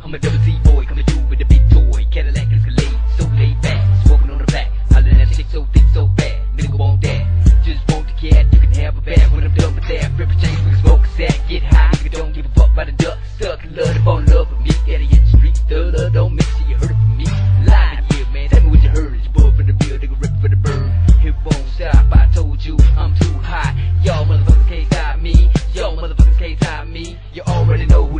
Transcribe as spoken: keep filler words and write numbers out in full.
I'm a double C boy coming through with a big toy. Cadillac Escalade, so laid back, smoking on the back. Hollering at a chick so thick, so bad. Nigga want that, just want the cat. You can have a bag when I'm done with that. Rip a chain, we can smoke a sack, get high. Nigga don't give a fuck about the duck. Stuck in love, fall in love with me. Idiot street, the love don't mix it, you heard it from me. Live in here, man, tell me what you heard. It's bull for the bill, nigga rip for the bird. It won't stop, I told you I'm too high. Y'all motherfuckers can't stop me. Y'all motherfuckers can't stop me. You already know